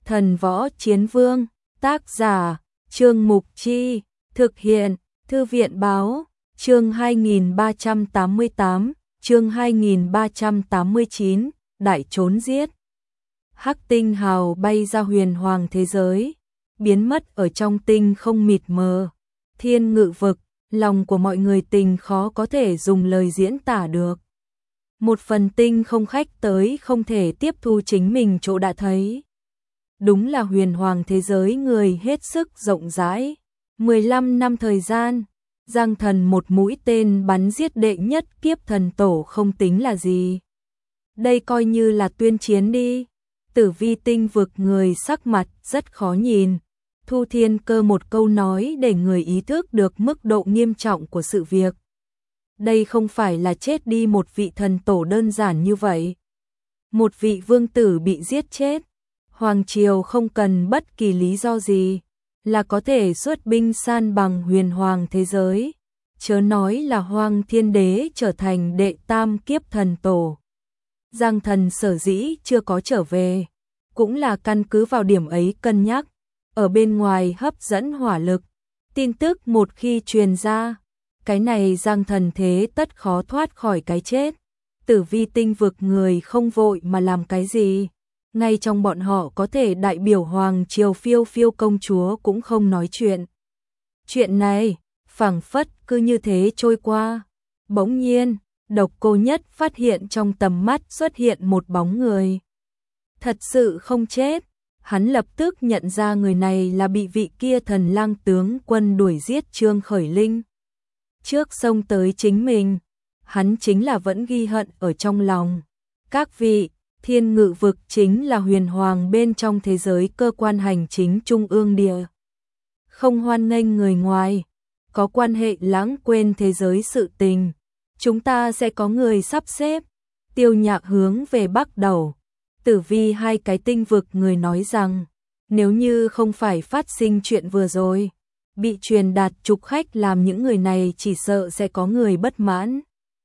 Thần Võ Chiến Vương, tác giả, Trương Mục Chi, thực hiện, Thư viện Báo, chương 2388, chương 2389, Đại trốn giết. Hắc tinh hào bay ra huyền hoàng thế giới, biến mất ở trong tinh không mịt mờ, thiên ngự vực, lòng của mọi người tình khó có thể dùng lời diễn tả được. Một phần tinh không khách tới không thể tiếp thu chính mình chỗ đã thấy. Đúng là huyền hoàng thế giới người hết sức rộng rãi. 15 năm thời gian, Giang Thần một mũi tên bắn giết đệ nhất kiếp thần tổ không tính là gì. Đây coi như là tuyên chiến đi. Tử Vi tinh vực người sắc mặt rất khó nhìn. Thu Thiên Cơ một câu nói để người ý thức được mức độ nghiêm trọng của sự việc. Đây không phải là chết đi một vị thần tổ đơn giản như vậy. Một vị vương tử bị giết chết. Hoàng triều không cần bất kỳ lý do gì là có thể xuất binh san bằng huyền hoàng thế giới. Chớ nói là Hoang Thiên Đế trở thành đệ tam kiếp thần tổ. Giang Thần sở dĩ chưa có trở về, cũng là căn cứ vào điểm ấy cân nhắc. Ở bên ngoài hấp dẫn hỏa lực, tin tức một khi truyền ra, cái này Giang Thần thế tất khó thoát khỏi cái chết. Tử Vi tinh vực người không vội mà làm cái gì. Ngay trong bọn họ có thể đại biểu Hoàng triều Phiêu Phiêu công chúa cũng không nói chuyện. Chuyện này, phảng phất cứ như thế trôi qua. Bỗng nhiên, Độc Cô Nhất phát hiện trong tầm mắt xuất hiện một bóng người. Thật sự không chết, hắn lập tức nhận ra người này là bị vị kia thần lang tướng quân đuổi giết Trương Khởi Linh. Trước xông tới chính mình, hắn chính là vẫn ghi hận ở trong lòng. Các vị, thiên ngự vực chính là huyền hoàng bên trong thế giới cơ quan hành chính trung ương địa. Không hoan nghênh người ngoài, có quan hệ lãng quên thế giới sự tình. Chúng ta sẽ có người sắp xếp. Tiêu Nhạc hướng về bắc đầu. Tử Vi hai cái tinh vực người nói rằng, nếu như không phải phát sinh chuyện vừa rồi, bị truyền đạt trục khách làm những người này chỉ sợ sẽ có người bất mãn.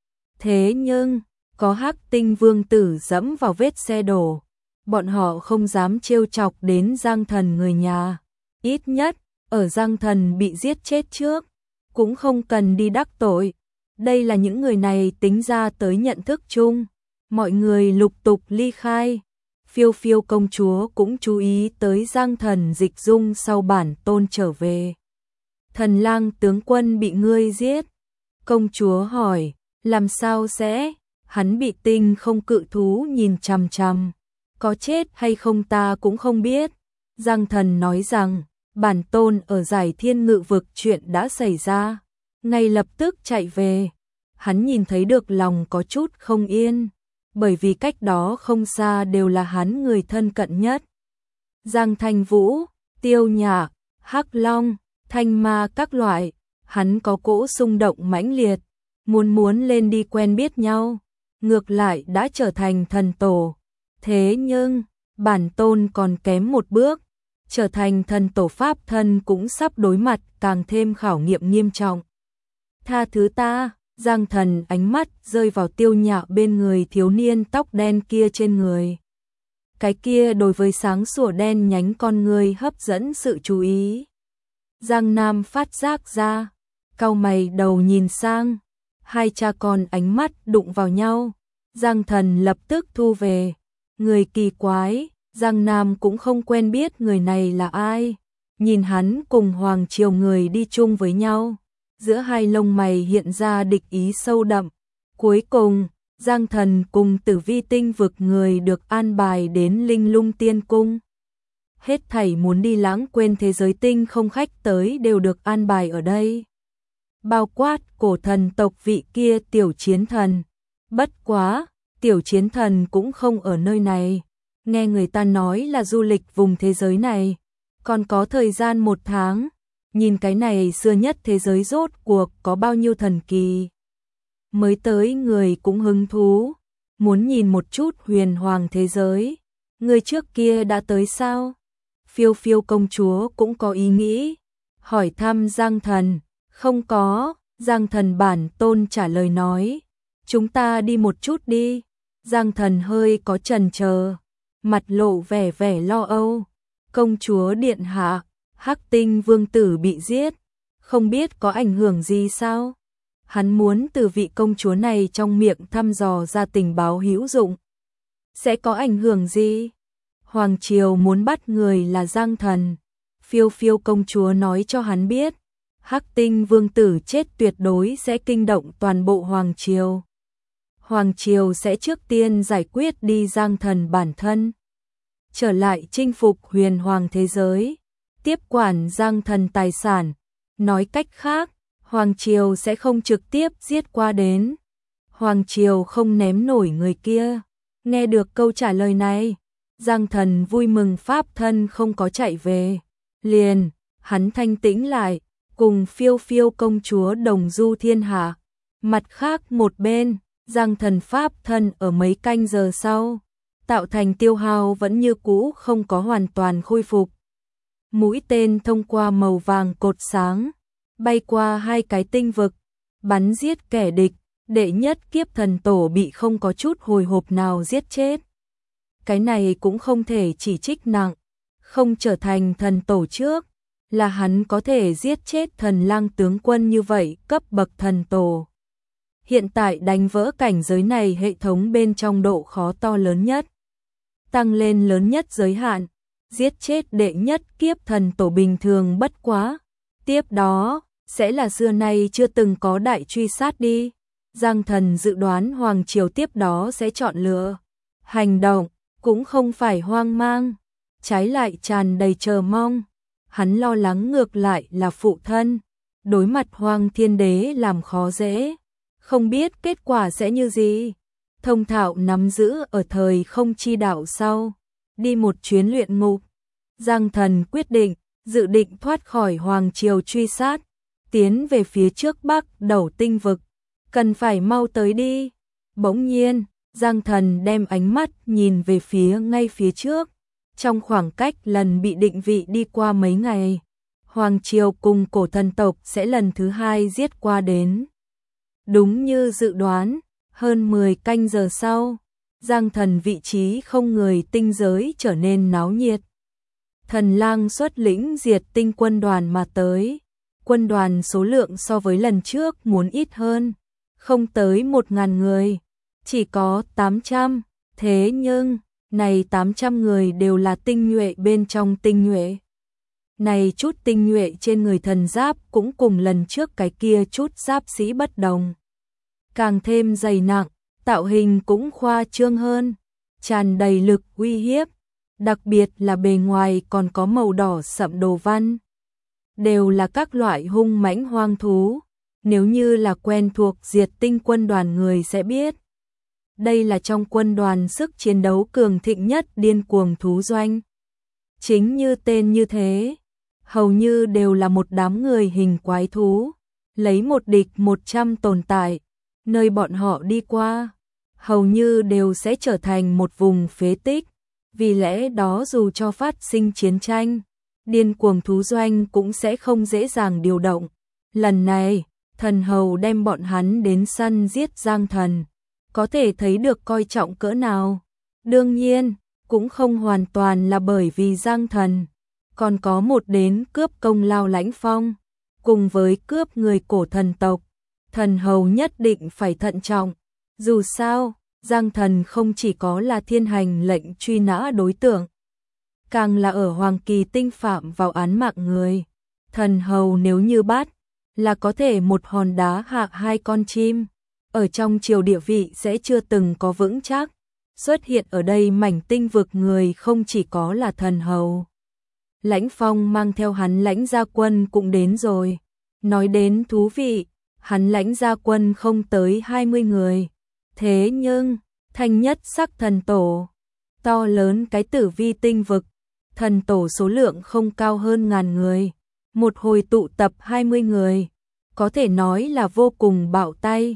Thế nhưng, có Hắc tinh vương tử dẫm vào vết xe đổ, bọn họ không dám trêu chọc đến Giang Thần người nhà. Ít nhất, ở Giang Thần bị giết chết trước, cũng không cần đi đắc tội. Đây là những người này tính ra tới nhận thức chung. Mọi người lục tục ly khai. Phiêu Phiêu công chúa cũng chú ý tới Giang Thần dịch dung sau bản tôn trở về. Thần lang tướng quân bị ngươi giết. Công chúa hỏi, làm sao sẽ? Hắn bị tinh không cự thú nhìn chằm chằm. Có chết hay không ta cũng không biết. Giang Thần nói rằng, bản tôn ở giải thiên ngự vực chuyện đã xảy ra. Ngay lập tức chạy về. Hắn nhìn thấy được lòng có chút không yên. Bởi vì cách đó không xa đều là hắn người thân cận nhất. Giang Thanh Vũ, Tiêu Nhạc, Hắc Long, Thanh Ma các loại. Hắn có cỗ xung động mãnh liệt. Muốn lên đi quen biết nhau. Ngược lại đã trở thành thần tổ. Thế nhưng, bản tôn còn kém một bước. Trở thành thần tổ pháp thân cũng sắp đối mặt càng thêm khảo nghiệm nghiêm trọng. Tha thứ ta. Giang Thần ánh mắt rơi vào Tiêu Nhạc bên người thiếu niên tóc đen kia trên người. Cái kia đối với sáng sủa đen nhánh con người hấp dẫn sự chú ý. Giang Nam phát giác ra, cau mày đầu nhìn sang, hai cha con ánh mắt đụng vào nhau. Giang Thần lập tức thu về. Người kỳ quái, Giang Nam cũng không quen biết người này là ai. Nhìn hắn cùng Hoàng triều người đi chung với nhau. Giữa hai lông mày hiện ra địch ý sâu đậm. Cuối cùng, Giang Thần cùng Tử Vi tinh vực người được an bài đến Linh Lung Tiên Cung. Hết thảy muốn đi lãng quên thế giới tinh không khách tới đều được an bài ở đây. Bao quát cổ thần tộc vị kia tiểu chiến thần. Bất quá, tiểu chiến thần cũng không ở nơi này. Nghe người ta nói là du lịch vùng thế giới này. Còn có thời gian 1 tháng. Nhìn cái này xưa nhất thế giới rốt cuộc có bao nhiêu thần kỳ. Mới tới người cũng hứng thú. Muốn nhìn một chút huyền hoàng thế giới. Người trước kia đã tới sao? Phiêu Phiêu công chúa cũng có ý nghĩ. Hỏi thăm Giang Thần. Không có. Giang Thần bản tôn trả lời nói. Chúng ta đi một chút đi. Giang Thần hơi có chần chờ. Mặt lộ vẻ lo âu. Công chúa điện hạ, Hắc Tinh vương tử bị giết, không biết có ảnh hưởng gì sao? Hắn muốn từ vị công chúa này trong miệng thăm dò ra tình báo hữu dụng. Sẽ có ảnh hưởng gì? Hoàng triều muốn bắt người là Giang Thần. Phiêu Phiêu công chúa nói cho hắn biết, Hắc Tinh vương tử chết tuyệt đối sẽ kinh động toàn bộ Hoàng triều. Hoàng triều sẽ trước tiên giải quyết đi Giang Thần bản thân, trở lại chinh phục huyền hoàng thế giới, tiếp quản Giang Thần tài sản. Nói cách khác, Hoàng triều sẽ không trực tiếp giết qua đến. Hoàng triều không ném nổi người kia. Nghe được câu trả lời này, Giang Thần vui mừng pháp thân không có chạy về. Liền, hắn thanh tĩnh lại, cùng Phiêu Phiêu công chúa đồng du thiên hạ. Mặt khác một bên, Giang Thần pháp thân ở mấy canh giờ sau, tạo thành tiêu hao vẫn như cũ không có hoàn toàn khôi phục. Mũi tên thông qua màu vàng cột sáng, bay qua 2 cái tinh vực, bắn giết kẻ địch. Đệ nhất kiếp thần tổ bị không có chút hồi hộp nào giết chết. Cái này cũng không thể chỉ trích nặng, không trở thành thần tổ trước, là hắn có thể giết chết thần lang tướng quân như vậy cấp bậc thần tổ. Hiện tại đánh vỡ cảnh giới này hệ thống bên trong độ khó to lớn nhất, tăng lên lớn nhất giới hạn, giết chết đệ nhất kiếp thần tổ bình thường bất quá. Tiếp đó, sẽ là xưa nay chưa từng có đại truy sát đi. Giang Thần dự đoán Hoàng triều tiếp đó sẽ chọn lựa hành động, cũng không phải hoang mang, trái lại tràn đầy chờ mong. Hắn lo lắng ngược lại là phụ thân, đối mặt Hoàng Thiên Đế làm khó dễ, không biết kết quả sẽ như gì. Thông thạo nắm giữ ở thời không chi đạo sau, đi một chuyến luyện ngục. Giang Thần quyết định, dự định thoát khỏi Hoàng triều truy sát, tiến về phía trước Bắc Đầu tinh vực. Cần phải mau tới đi. Bỗng nhiên, Giang Thần đem ánh mắt nhìn về phía ngay phía trước. Trong khoảng cách lần bị định vị đi qua mấy ngày, Hoàng triều cùng cổ thần tộc sẽ lần thứ 2 giết qua đến. Đúng như dự đoán, hơn 10 canh giờ sau, Giang Thần vị trí không người tinh giới trở nên náo nhiệt. Thần lang xuất lĩnh diệt tinh quân đoàn mà tới. Quân đoàn số lượng so với lần trước muốn ít hơn, không tới 1000 người, chỉ có 800, thế nhưng, này 800 người đều là tinh nhuệ bên trong tinh nhuệ. Này chút tinh nhuệ trên người thần giáp cũng cùng lần trước cái kia chút giáp sĩ bất đồng. Càng thêm dày nặng, tạo hình cũng khoa trương hơn, tràn đầy lực uy hiếp, đặc biệt là bề ngoài còn có màu đỏ sậm đồ văn. Đều là các loại hung mãnh hoang thú. Nếu như là quen thuộc diệt tinh quân đoàn người sẽ biết. Đây là trong quân đoàn sức chiến đấu cường thịnh nhất điên cuồng thú doanh. Chính như tên như thế, hầu như đều là một đám người hình quái thú, lấy một địch 100 tồn tại, nơi bọn họ đi qua, hầu như đều sẽ trở thành một vùng phế tích. Vì lẽ đó dù cho phát sinh chiến tranh, điên cuồng thú doanh cũng sẽ không dễ dàng điều động. Lần này, thần hầu đem bọn hắn đến săn giết Giang Thần, có thể thấy được coi trọng cỡ nào. Đương nhiên, cũng không hoàn toàn là bởi vì Giang Thần, còn có một đến cướp công lao Lãnh Phong, cùng với cướp người cổ thần tộc. Thần hầu nhất định phải thận trọng, dù sao, Giang Thần không chỉ có là thiên hành lệnh truy nã đối tượng, càng là ở Hoàng Kỳ Tinh phạm vào án mạng người. Thần hầu nếu như bắt, là có thể một hòn đá hạ 2 con chim, ở trong triều địa vị sẽ chưa từng có vững chắc. Xuất hiện ở đây mảnh tinh vực người không chỉ có là thần hầu. Lãnh Phong mang theo hắn lãnh gia quân cũng đến rồi. Nói đến thú vị, hắn lãnh gia quân không tới 20 người. Thế nhưng, thanh nhất sắc thần tổ, to lớn cái tử vi tinh vực, thần tổ số lượng không cao hơn 1000 người. Một hồi tụ tập 20 người, có thể nói là vô cùng bạo tay.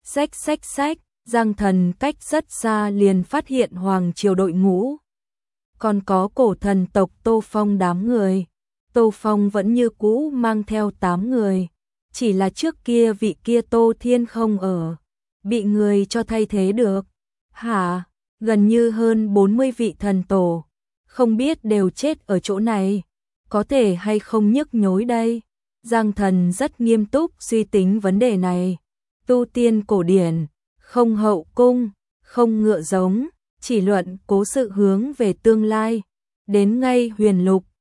Xách, Giang Thần cách rất xa liền phát hiện Hoàng triều đội ngũ. Còn có cổ thần tộc Tô Phong đám người. Tô Phong vẫn như cũ mang theo 8 người. Chỉ là trước kia vị kia Tô Thiên không ở, bị người cho thay thế được. Hả? Gần như hơn 40 vị thần tổ. không biết đều chết ở chỗ này, có thể hay không nhức nhối đây. Giang Thần rất nghiêm túc suy tính vấn đề này. Tu tiên cổ điển, không hậu cung, không ngựa giống, chỉ luận cố sự hướng về tương lai. Đến ngay huyền lục,